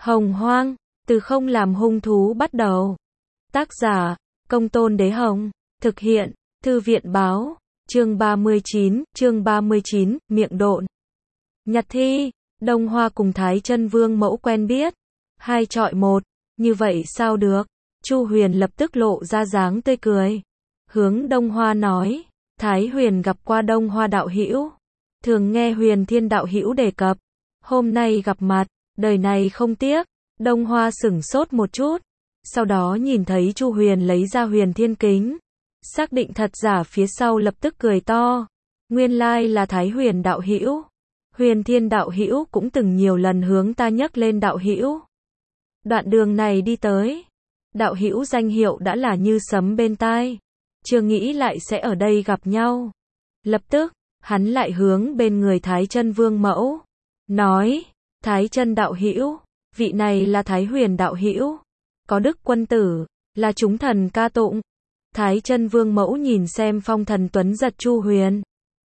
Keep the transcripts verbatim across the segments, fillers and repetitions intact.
Hồng Hoang, từ không làm hung thú bắt đầu. Tác giả, Công Tôn Đế Hồng. Thực hiện, Thư viện Báo. Chương ba mươi chín, chương ba mươi chín, miệng độn. Nhật thi, Đông Hoa cùng Thái Chân Vương mẫu quen biết. Hai chọi một, như vậy sao được? Chu Huyền lập tức lộ ra dáng tươi cười. Hướng Đông Hoa nói, Thái Huyền gặp qua Đông Hoa đạo hữu, thường nghe Huyền Thiên đạo hữu đề cập, hôm nay gặp mặt, đời này không tiếc. Đông Hoa sửng sốt một chút, sau đó nhìn thấy Chu Huyền lấy ra Huyền Thiên kính, xác định thật giả phía sau lập tức cười to, nguyên lai là Thái Huyền đạo hữu. Huyền Thiên đạo hữu cũng từng nhiều lần hướng ta nhắc lên đạo hữu. Đoạn đường này đi tới, đạo hữu danh hiệu đã là như sấm bên tai, chưa nghĩ lại sẽ ở đây gặp nhau. Lập tức, hắn lại hướng bên người Thái Chân Vương mẫu, nói, Thái Chân đạo hữu, vị này là Thái Huyền đạo hữu, có đức quân tử, là chúng thần ca tụng. Thái Chân Vương mẫu nhìn xem phong thần tuấn giật Chu Huyền,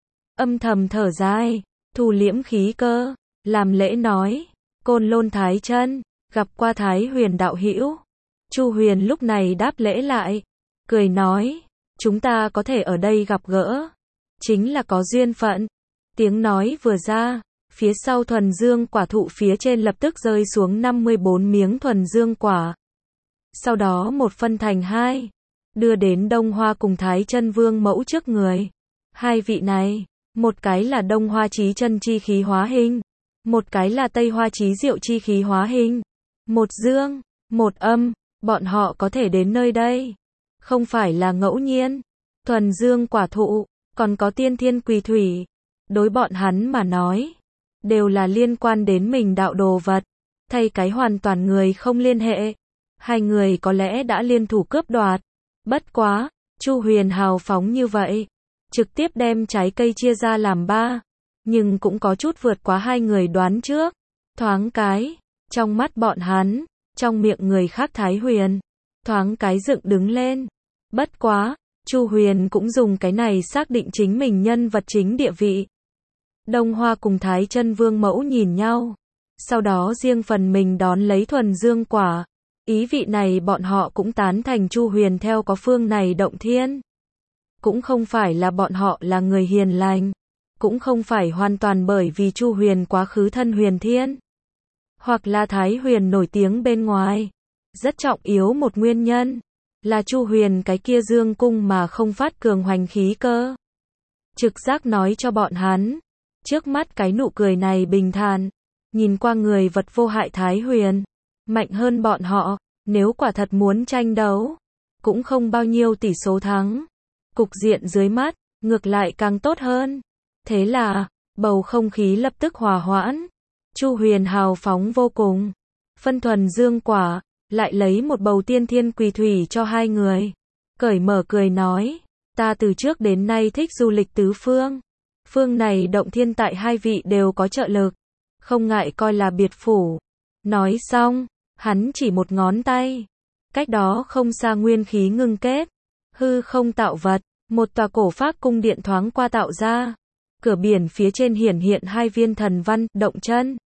âm thầm thở dài, thu liễm khí cơ, làm lễ nói, Côn Lôn Thái Chân, gặp qua Thái Huyền đạo hữu. Chu Huyền lúc này đáp lễ lại, cười nói, chúng ta có thể ở đây gặp gỡ, chính là có duyên phận. Tiếng nói vừa ra, phía sau thuần dương quả thụ phía trên lập tức rơi xuống năm mươi bốn miếng thuần dương quả. Sau đó một phân thành hai, đưa đến Đông Hoa cùng Thái Chân Vương mẫu trước người. Hai vị này, một cái là Đông Hoa Chí Chân chi khí hóa hình, một cái là Tây Hoa Chí Diệu chi khí hóa hình. Một dương, một âm, bọn họ có thể đến nơi đây, không phải là ngẫu nhiên. Thuần dương quả thụ, còn có tiên thiên quỳ thủy, đối bọn hắn mà nói, đều là liên quan đến mình đạo đồ vật, thay cái hoàn toàn người không liên hệ. Hai người có lẽ đã liên thủ cướp đoạt, bất quá, Chu Huyền hào phóng như vậy, trực tiếp đem trái cây chia ra làm ba, nhưng cũng có chút vượt quá hai người đoán trước. Thoáng cái, trong mắt bọn hắn, trong miệng người khác Thái Huyền, thoáng cái dựng đứng lên. Bất quá, Chu Huyền cũng dùng cái này xác định chính mình nhân vật chính địa vị. Đông Hoa cùng Thái Chân Vương mẫu nhìn nhau, sau đó riêng phần mình đón lấy thuần dương quả. Ý vị này bọn họ cũng tán thành Chu Huyền theo có phương này động thiên. Cũng không phải là bọn họ là người hiền lành, cũng không phải hoàn toàn bởi vì Chu Huyền quá khứ thân huyền thiên, hoặc là Thái Huyền nổi tiếng bên ngoài. Rất trọng yếu một nguyên nhân, là Chu Huyền cái kia dương cung mà không phát cường hoành khí cơ. Trực giác nói cho bọn hắn, trước mắt cái nụ cười này bình thản, nhìn qua người vật vô hại Thái Huyền, mạnh hơn bọn họ, nếu quả thật muốn tranh đấu, cũng không bao nhiêu tỷ số thắng. Cục diện dưới mắt, ngược lại càng tốt hơn. Thế là, bầu không khí lập tức hòa hoãn. Chu Huyền hào phóng vô cùng, phân thuần dương quả, lại lấy một bầu tiên thiên quỳ thủy cho hai người. Cởi mở cười nói, ta từ trước đến nay thích du lịch tứ phương. Phương này động thiên tại hai vị đều có trợ lực, không ngại coi là biệt phủ. Nói xong, hắn chỉ một ngón tay, cách đó không xa nguyên khí ngưng kết, hư không tạo vật, một tòa cổ phác cung điện thoáng qua tạo ra. Cửa biển phía trên hiển hiện hai viên thần văn, động chân.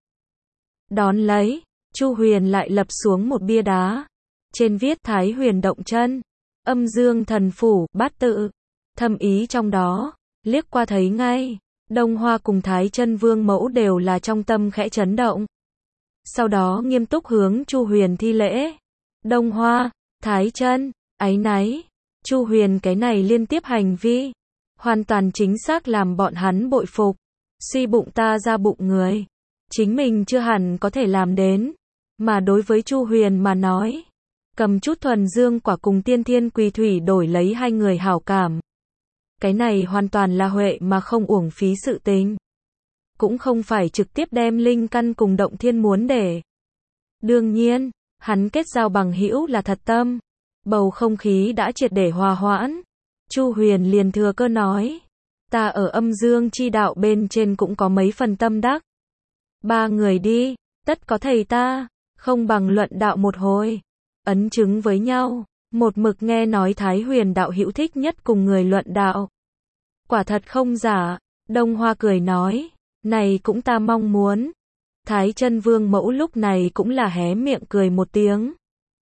Đón lấy, Chu Huyền lại lập xuống một bia đá, trên viết Thái Huyền động chân, âm dương thần phủ, bát tự. Thâm ý trong đó, liếc qua thấy ngay, Đông Hoa cùng Thái Chân Vương mẫu đều là trong tâm khẽ chấn động. Sau đó nghiêm túc hướng Chu Huyền thi lễ. Đông Hoa, Thái Chân, áy náy. Chu Huyền cái này liên tiếp hành vi, hoàn toàn chính xác làm bọn hắn bội phục. Suy bụng ta ra bụng người, chính mình chưa hẳn có thể làm đến. Mà đối với Chu Huyền mà nói, cầm chút thuần dương quả cùng tiên thiên quỳ thủy đổi lấy hai người hảo cảm, cái này hoàn toàn là huệ mà không uổng phí sự tình. Cũng không phải trực tiếp đem linh căn cùng động thiên muốn để. Đương nhiên, hắn kết giao bằng hữu là thật tâm. Bầu không khí đã triệt để hòa hoãn. Chu Huyền liền thừa cơ nói, ta ở âm dương chi đạo bên trên cũng có mấy phần tâm đắc. Ba người đi, tất có thầy ta, không bằng luận đạo một hồi. Ấn chứng với nhau, một mực nghe nói Thái Huyền đạo hữu thích nhất cùng người luận đạo. Quả thật không giả. Đông Hoa cười nói, này cũng ta mong muốn. Thái Chân Vương Mẫu lúc này cũng là hé miệng cười một tiếng.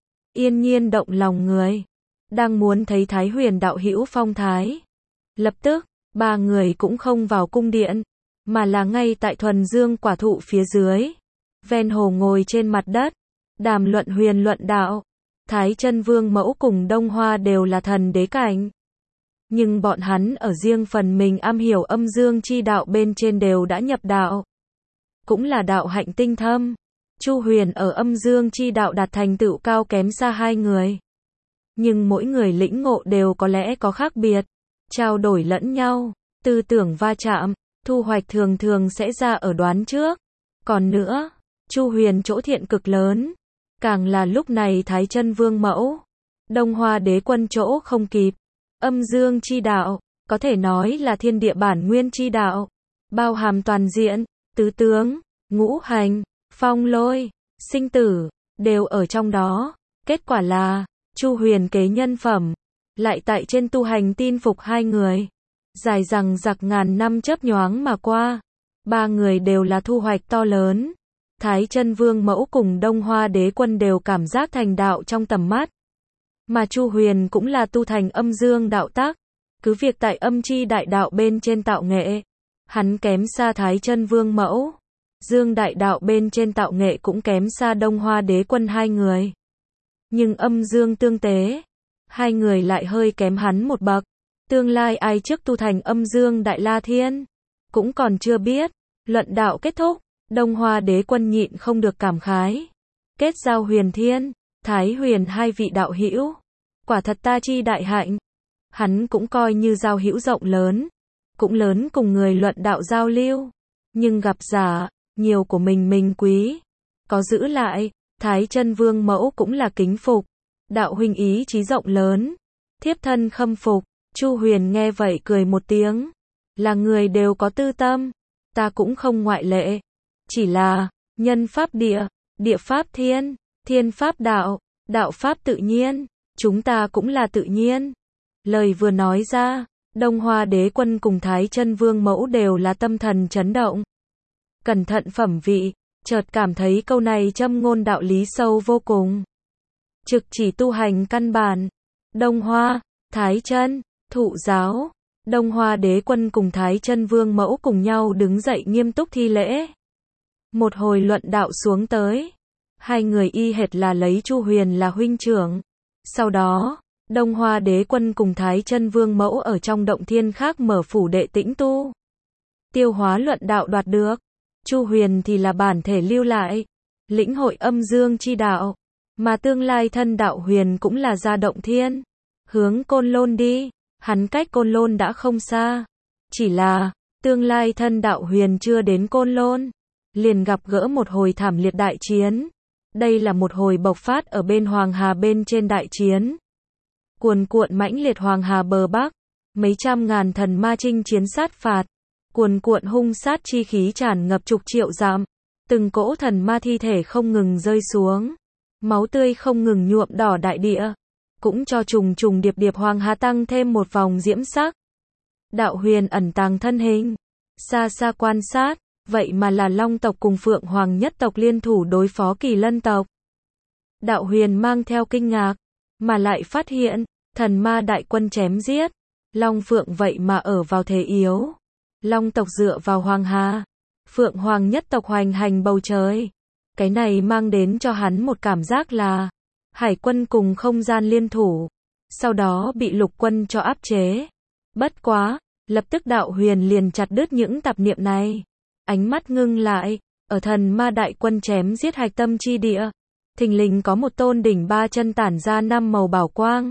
Yên nhiên động lòng người. Đang muốn thấy Thái Huyền đạo hữu phong thái. Lập tức, ba người cũng không vào cung điện, mà là ngay tại thuần dương quả thụ phía dưới. Ven hồ ngồi trên mặt đất, đàm luận huyền luận đạo. Thái Chân Vương Mẫu cùng Đông Hoa đều là thần đế cảnh. Nhưng bọn hắn ở riêng phần mình am hiểu âm dương chi đạo bên trên đều đã nhập đạo. Cũng là đạo hạnh tinh thâm. Chu Huyền ở âm dương chi đạo đạt thành tựu cao kém xa hai người. Nhưng mỗi người lĩnh ngộ đều có lẽ có khác biệt. Trao đổi lẫn nhau, tư tưởng va chạm, thu hoạch thường thường sẽ ra ở đoán trước. Còn nữa, Chu Huyền chỗ thiện cực lớn. Càng là lúc này Thái Chân Vương Mẫu, Đông Hoa Đế Quân chỗ không kịp. Âm dương chi đạo, có thể nói là thiên địa bản nguyên chi đạo. Bao hàm toàn diện, tứ tướng, ngũ hành, phong lôi, sinh tử, đều ở trong đó. Kết quả là, Chu Huyền kế nhân phẩm, lại tại trên tu hành tin phục hai người. Dài rằng giặc ngàn năm chớp nhoáng mà qua. Ba người đều là thu hoạch to lớn. Thái Chân Vương Mẫu cùng Đông Hoa Đế Quân đều cảm giác thành đạo trong tầm mắt. Mà Chu Huyền cũng là tu thành âm dương đạo tác. Cứ việc tại âm chi đại đạo bên trên tạo nghệ, hắn kém xa Thái Chân Vương Mẫu. Dương đại đạo bên trên tạo nghệ cũng kém xa Đông Hoa Đế Quân hai người. Nhưng âm dương tương tế, hai người lại hơi kém hắn một bậc. Tương lai ai trước tu thành âm dương đại la thiên, cũng còn chưa biết. Luận đạo kết thúc, Đông Hoa Đế Quân nhịn không được cảm khái. Kết giao Huyền Thiên, Thái Huyền hai vị đạo hữu, quả thật ta chi đại hạnh. Hắn cũng coi như giao hữu rộng lớn, cũng lớn cùng người luận đạo giao lưu, nhưng gặp giả, nhiều của mình mình quý, có giữ lại. Thái Chân Vương Mẫu cũng là kính phục, đạo huynh ý chí rộng lớn, thiếp thân khâm phục. Chu Huyền nghe vậy cười một tiếng, là người đều có tư tâm, ta cũng không ngoại lệ, chỉ là nhân pháp địa, địa pháp thiên, thiên pháp đạo, đạo pháp tự nhiên, chúng ta cũng là tự nhiên. Lời vừa nói ra, Đông Hoa Đế Quân cùng Thái Chân Vương Mẫu đều là tâm thần chấn động. Cẩn thận phẩm vị, chợt cảm thấy câu này châm ngôn đạo lý sâu vô cùng. Trực chỉ tu hành căn bản. Đông Hoa, Thái Chân, thụ giáo. Đông Hoa Đế Quân cùng Thái Chân Vương Mẫu cùng nhau đứng dậy nghiêm túc thi lễ. Một hồi luận đạo xuống tới, hai người y hệt là lấy Chu Huyền là huynh trưởng. Sau đó, Đông Hoa Đế Quân cùng Thái Chân Vương Mẫu ở trong động thiên khác mở phủ đệ tĩnh tu. Tiêu hóa luận đạo đoạt được. Chu Huyền thì là bản thể lưu lại, lĩnh hội âm dương chi đạo, mà tương lai thân đạo Huyền cũng là ra động thiên, hướng Côn Lôn đi. Hắn cách Côn Lôn đã không xa, chỉ là tương lai thân đạo Huyền chưa đến Côn Lôn, liền gặp gỡ một hồi thảm liệt đại chiến. Đây là một hồi bộc phát ở bên Hoàng Hà bên trên đại chiến. Cuồn cuộn mãnh liệt Hoàng Hà bờ Bắc, mấy trăm ngàn thần ma chinh chiến sát phạt, cuồn cuộn hung sát chi khí tràn ngập chục triệu dặm, từng cỗ thần ma thi thể không ngừng rơi xuống, máu tươi không ngừng nhuộm đỏ đại địa, cũng cho trùng trùng điệp điệp Hoàng Hà tăng thêm một vòng diễm sắc. Đạo Huyền ẩn tàng thân hình, xa xa quan sát, vậy mà là Long tộc cùng Phượng Hoàng nhất tộc liên thủ đối phó Kỳ Lân tộc. Đạo Huyền mang theo kinh ngạc, mà lại phát hiện, thần ma đại quân chém giết, Long Phượng vậy mà ở vào thế yếu. Long tộc dựa vào Hoàng Hà, Phượng Hoàng nhất tộc hoành hành bầu trời. Cái này mang đến cho hắn một cảm giác là hải quân cùng không gian liên thủ, sau đó bị lục quân cho áp chế. Bất quá, lập tức Đạo Huyền liền chặt đứt những tạp niệm này. Ánh mắt ngưng lại, ở thần ma đại quân chém giết hạch tâm chi địa, thình lình có một tôn đỉnh ba chân tản ra năm màu bảo quang,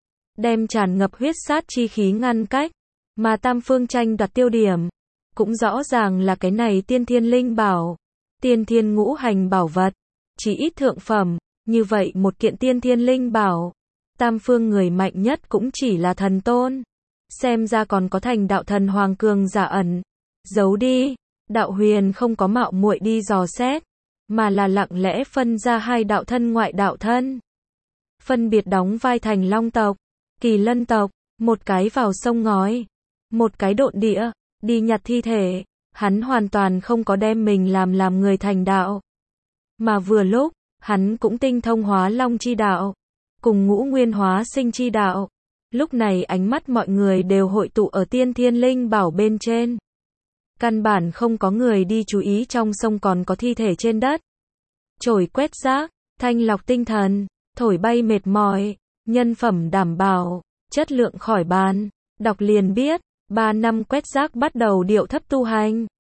đem tràn ngập huyết sát chi khí ngăn cách, mà tam phương tranh đoạt tiêu điểm, cũng rõ ràng là cái này tiên thiên linh bảo, tiên thiên ngũ hành bảo vật, chỉ ít thượng phẩm, như vậy một kiện tiên thiên linh bảo, tam phương người mạnh nhất cũng chỉ là thần tôn, xem ra còn có thành đạo thần hoàng cường giả ẩn, giấu đi. Đạo Huyền không có mạo muội đi dò xét, mà là lặng lẽ phân ra hai đạo thân ngoại đạo thân, phân biệt đóng vai thành Long tộc, Kỳ Lân tộc, một cái vào sông ngói, một cái độn địa, đi nhặt thi thể. hắn hoàn toàn không có đem mình làm làm người thành đạo. Mà vừa lúc, hắn cũng tinh thông hóa long chi đạo, cùng ngũ nguyên hóa sinh chi đạo. Lúc này ánh mắt mọi người đều hội tụ ở tiên thiên linh bảo bên trên. Căn bản không có người đi chú ý trong sông còn có thi thể trên đất. Chổi quét rác, thanh lọc tinh thần, thổi bay mệt mỏi, nhân phẩm đảm bảo, chất lượng khỏi bàn. Đọc liền biết, ba năm quét rác bắt đầu điệu thấp tu hành.